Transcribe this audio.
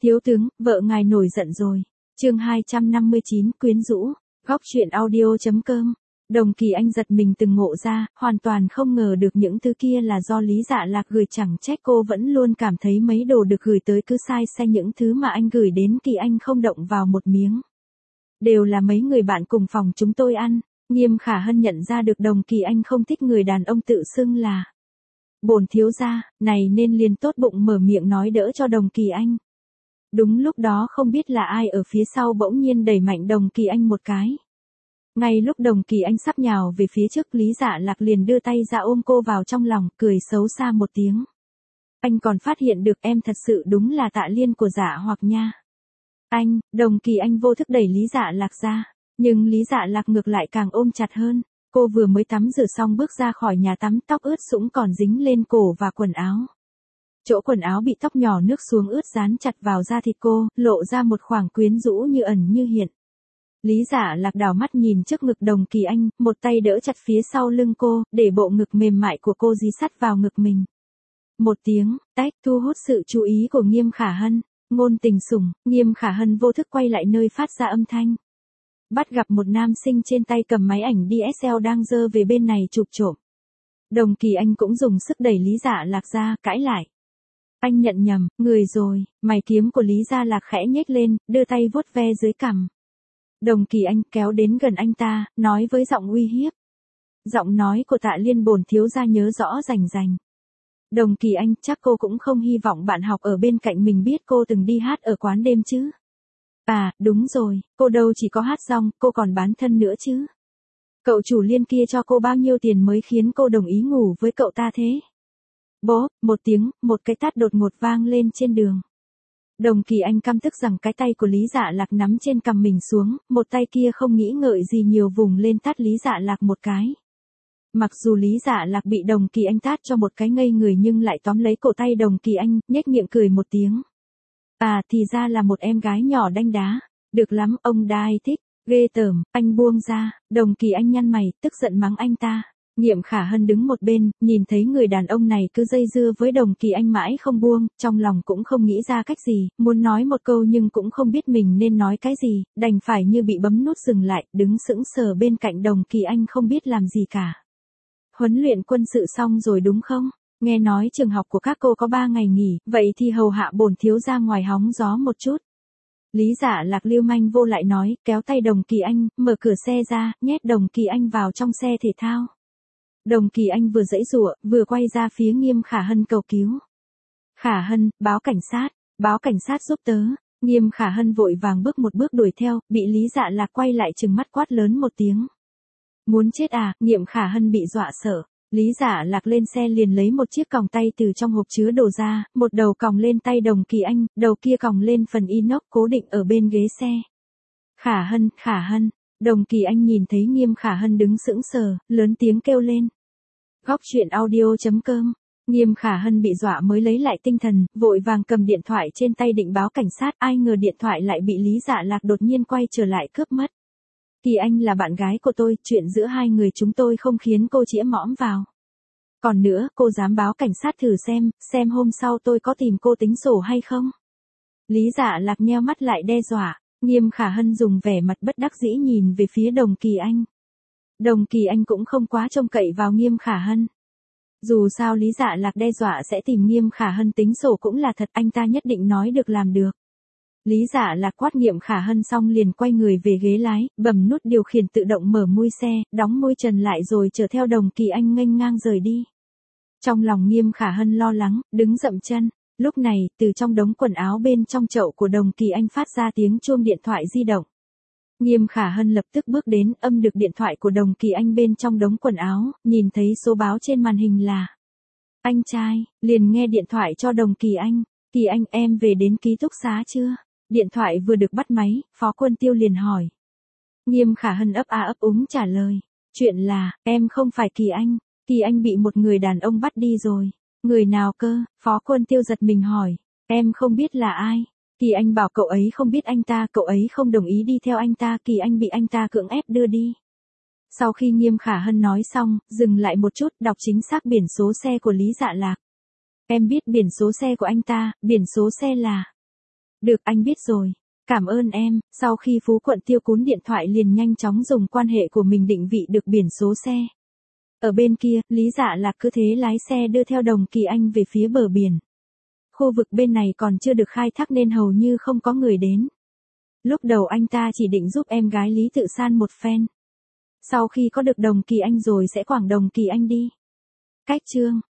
Thiếu tướng, vợ ngài nổi giận rồi. Chương 259 quyến rũ. Góc truyện audio.com. Đồng Kỳ Anh giật mình từng ngộ ra, hoàn toàn không ngờ được những thứ kia là do Lý Dạ Lạc gửi, chẳng trách cô vẫn luôn cảm thấy mấy đồ được gửi tới cứ sai sai, những thứ mà anh gửi đến Kỳ Anh không động vào một miếng. Đều là mấy người bạn cùng phòng chúng tôi ăn. Nghiêm Khả Hân nhận ra được Đồng Kỳ Anh không thích người đàn ông tự xưng là bổn thiếu gia, này nên liền tốt bụng mở miệng nói đỡ cho Đồng Kỳ Anh. Đúng lúc đó không biết là ai ở phía sau bỗng nhiên đẩy mạnh Đồng Kỳ Anh một cái. Ngay lúc Đồng Kỳ Anh sắp nhào về phía trước, Lý Dạ Lạc liền đưa tay ra ôm cô vào trong lòng, cười xấu xa một tiếng. Anh còn phát hiện được em thật sự đúng là Tạ Liên của Dạ Hoặc nha. Anh, Đồng Kỳ Anh vô thức đẩy Lý Dạ Lạc ra, nhưng Lý Dạ Lạc ngược lại càng ôm chặt hơn. Cô vừa mới tắm rửa xong bước ra khỏi nhà tắm, tóc ướt sũng còn dính lên cổ và quần áo. Chỗ quần áo bị tóc nhỏ nước xuống ướt dán chặt vào da thịt cô, lộ ra một khoảng quyến rũ như ẩn như hiện. Lý Dạ Lạc đảo mắt nhìn trước ngực Đồng Kỳ Anh, một tay đỡ chặt phía sau lưng cô, để bộ ngực mềm mại của cô dí sát vào ngực mình. Một tiếng, tách thu hút sự chú ý của Nghiêm Khả Hân. Ngôn tình sủng, Nghiêm Khả Hân vô thức quay lại nơi phát ra âm thanh. Bắt gặp một nam sinh trên tay cầm máy ảnh DSLR đang giơ về bên này chụp trộm. Đồng Kỳ Anh cũng dùng sức đẩy Lý Dạ Lạc ra, cãi lại. Anh nhận nhầm, người rồi. Mày kiếm của Lý Dạ Lạc khẽ nhếch lên, đưa tay vuốt ve dưới cằm. Đồng Kỳ Anh kéo đến gần anh ta, nói với giọng uy hiếp. Giọng nói của Tạ Liên bổn thiếu gia nhớ rõ rành rành. Đồng Kỳ Anh, chắc cô cũng không hy vọng bạn học ở bên cạnh mình biết cô từng đi hát ở quán đêm chứ. À, đúng rồi, cô đâu chỉ có hát xong, cô còn bán thân nữa chứ. Cậu chủ Liên kia cho cô bao nhiêu tiền mới khiến cô đồng ý ngủ với cậu ta thế? Bố, một tiếng, một cái tát đột ngột vang lên trên đường. Đồng Kỳ Anh căm tức rằng cái tay của Lý Dạ Lạc nắm trên cằm mình xuống, một tay kia không nghĩ ngợi gì nhiều vùng lên tát Lý Dạ Lạc một cái. Mặc dù Lý Dạ Lạc bị Đồng Kỳ Anh tát cho một cái ngây người nhưng lại tóm lấy cổ tay Đồng Kỳ Anh, nhếch miệng cười một tiếng. À, thì ra là một em gái nhỏ đanh đá. Được lắm, ông Đai thích. Ghê tởm, anh buông ra. Đồng Kỳ Anh nhăn mày, tức giận mắng anh ta. Nghiêm Khả Hân đứng một bên, nhìn thấy người đàn ông này cứ dây dưa với Đồng Kỳ Anh mãi không buông, trong lòng cũng không nghĩ ra cách gì, muốn nói một câu nhưng cũng không biết mình nên nói cái gì, đành phải như bị bấm nút dừng lại, đứng sững sờ bên cạnh Đồng Kỳ Anh không biết làm gì cả. Huấn luyện quân sự xong rồi đúng không? Nghe nói trường học của các cô có 3 ngày nghỉ, vậy thì hầu hạ bổn thiếu ra ngoài hóng gió một chút. Lý Dạ Lạc lưu manh vô lại nói, kéo tay Đồng Kỳ Anh, mở cửa xe ra, nhét Đồng Kỳ Anh vào trong xe thể thao. Đồng Kỳ Anh vừa giãy giụa, vừa quay ra phía Nghiêm Khả Hân cầu cứu. Khả Hân, báo cảnh sát giúp tớ. Nghiêm Khả Hân vội vàng bước một bước đuổi theo, bị Lý Dạ Lạc quay lại trừng mắt quát lớn một tiếng. Muốn chết à? Nghiêm Khả Hân bị dọa sợ. Lý Dạ Lạc lên xe liền lấy một chiếc còng tay từ trong hộp chứa đồ ra, một đầu còng lên tay Đồng Kỳ Anh, đầu kia còng lên phần inox cố định ở bên ghế xe. Khả Hân, Đồng Kỳ Anh nhìn thấy Nghiêm Khả Hân đứng sững sờ, lớn tiếng kêu lên. Góc truyện audio.com. Nghiêm Khả Hân bị dọa mới lấy lại tinh thần, vội vàng cầm điện thoại trên tay định báo cảnh sát, ai ngờ điện thoại lại bị Lý Dạ Lạc đột nhiên quay trở lại cướp mất. Kỳ Anh là bạn gái của tôi, chuyện giữa hai người chúng tôi không khiến cô chĩa mõm vào. Còn nữa, cô dám báo cảnh sát thử xem hôm sau tôi có tìm cô tính sổ hay không? Lý Dạ Lạc nheo mắt lại đe dọa. Nghiêm Khả Hân dùng vẻ mặt bất đắc dĩ nhìn về phía Đồng Kỳ Anh. Đồng Kỳ Anh cũng không quá trông cậy vào Nghiêm Khả Hân. Dù sao Lý Dạ Lạc đe dọa sẽ tìm Nghiêm Khả Hân tính sổ cũng là thật, anh ta nhất định nói được làm được. Lý Dạ Lạc quát Nghiêm Khả Hân xong liền quay người về ghế lái, bấm nút điều khiển tự động mở mui xe, đóng mui trần lại rồi chở theo Đồng Kỳ Anh nghênh ngang rời đi. Trong lòng Nghiêm Khả Hân lo lắng, đứng dậm chân. Lúc này, từ trong đống quần áo bên trong chậu của Đồng Kỳ Anh phát ra tiếng chuông điện thoại di động. Nghiêm Khả Hân lập tức bước đến, âm được điện thoại của Đồng Kỳ Anh bên trong đống quần áo, nhìn thấy số báo trên màn hình là anh trai, liền nghe điện thoại cho Đồng Kỳ Anh. Kỳ Anh, em về đến ký túc xá chưa? Điện thoại vừa được bắt máy, Phó Quân Tiêu liền hỏi. Nghiêm Khả Hân ấp a ấp úng trả lời. Chuyện là, em không phải Kỳ Anh bị một người đàn ông bắt đi rồi. Người nào cơ? Phó Quân Tiêu giật mình hỏi. Em không biết là ai. Kỳ Anh bảo cậu ấy không biết anh ta, cậu ấy không đồng ý đi theo anh ta, Kỳ Anh bị anh ta cưỡng ép đưa đi. Sau khi Nghiêm Khả Hân nói xong, dừng lại một chút, đọc chính xác biển số xe của Lý Dạ Lạc. Em biết biển số xe của anh ta, biển số xe là Được, anh biết rồi. Cảm ơn em. Sau khi Phú Quận Tiêu cún điện thoại liền nhanh chóng dùng quan hệ của mình định vị được biển số xe. Ở bên kia, Lý Dạ Lạc cứ thế lái xe đưa theo Đồng Kỳ Anh về phía bờ biển. Khu vực bên này còn chưa được khai thác nên hầu như không có người đến. Lúc đầu anh ta chỉ định giúp em gái Lý Tự San một phen. Sau khi có được Đồng Kỳ Anh rồi sẽ quảng Đồng Kỳ Anh đi. Cách chương